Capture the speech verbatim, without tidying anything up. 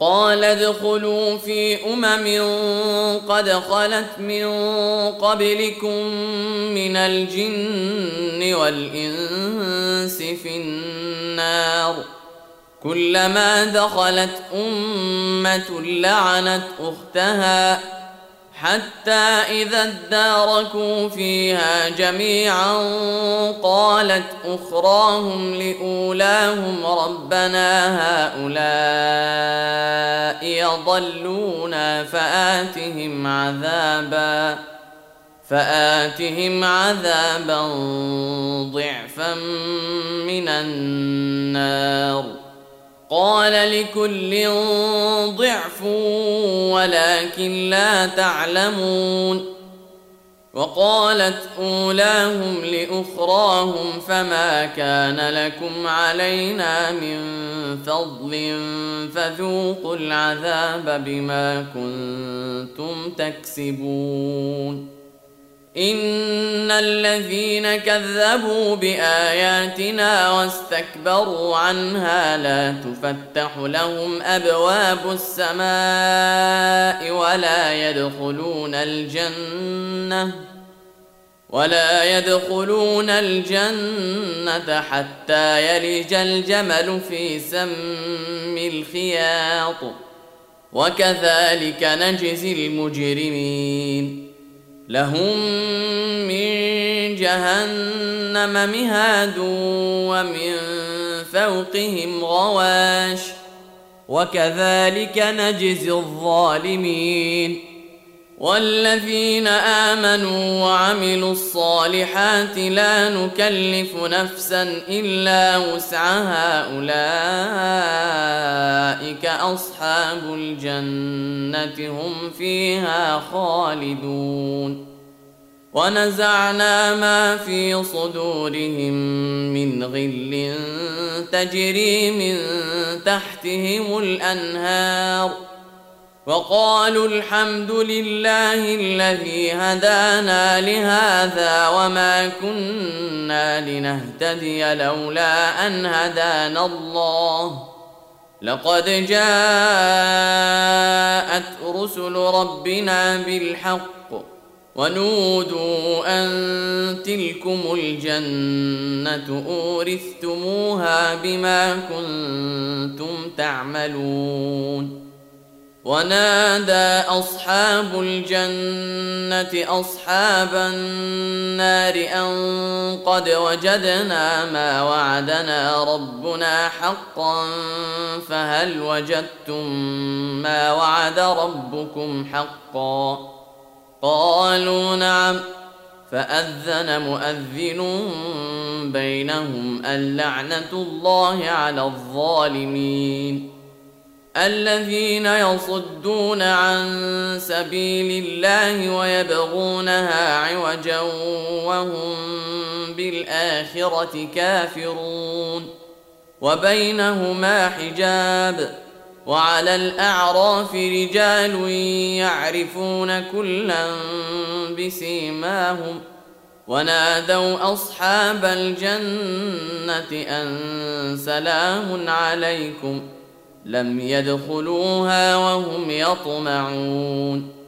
قال ادخلوا في أمم قد خلت من قبلكم من الجن والإنس في النار كلما دخلت أمة لعنت أختها حتى إذا اداركوا فيها جميعا قالت أخراهم لأولاهم ربنا هؤلاء يضلونا فآتهم عذابا فآتهم عذابا ضعفا من النار قال لكل ضعف ولكن لا تعلمون وقالت أولاهم لأخراهم فما كان لكم علينا من فضل فذوقوا العذاب بما كنتم تكسبون إن الذين كذبوا بآياتنا واستكبروا عنها لا تفتح لهم أبواب السماء ولا يدخلون الجنة ولا يدخلون الجنة حتى يلج الجمل في سم الخياط وكذلك نجزي المجرمين لهم من جهنم مهاد ومن فوقهم غواش وكذلك نجزي الظالمين والذين آمنوا وعملوا الصالحات لا نكلف نفسا إلا وسعها أولئك أصحاب الجنة هم فيها خالدون ونزعنا ما في صدورهم من غل تجري من تحتهم الأنهار وقالوا الحمد لله الذي هدانا لهذا وما كنا لنهتدي لولا أن هدانا الله لقد جاءت رسل ربنا بالحق ونودوا أن تلكم الجنة أورثتموها بما كنتم تعملون ونادى أصحاب الجنة أصحاب النار أن قد وجدنا ما وعدنا ربنا حقا فهل وجدتم ما وعد ربكم حقا قالوا نعم فأذن مؤذن بينهم اللعنة الله على الظالمين الذين يصدون عن سبيل الله ويبغونها عوجا وهم بالآخرة كافرون وبينهما حجاب وعلى الأعراف رجال يعرفون كلا بسيماهم ونادوا أصحاب الجنة أن سلام عليكم لم يدخلوها وهم يطمعون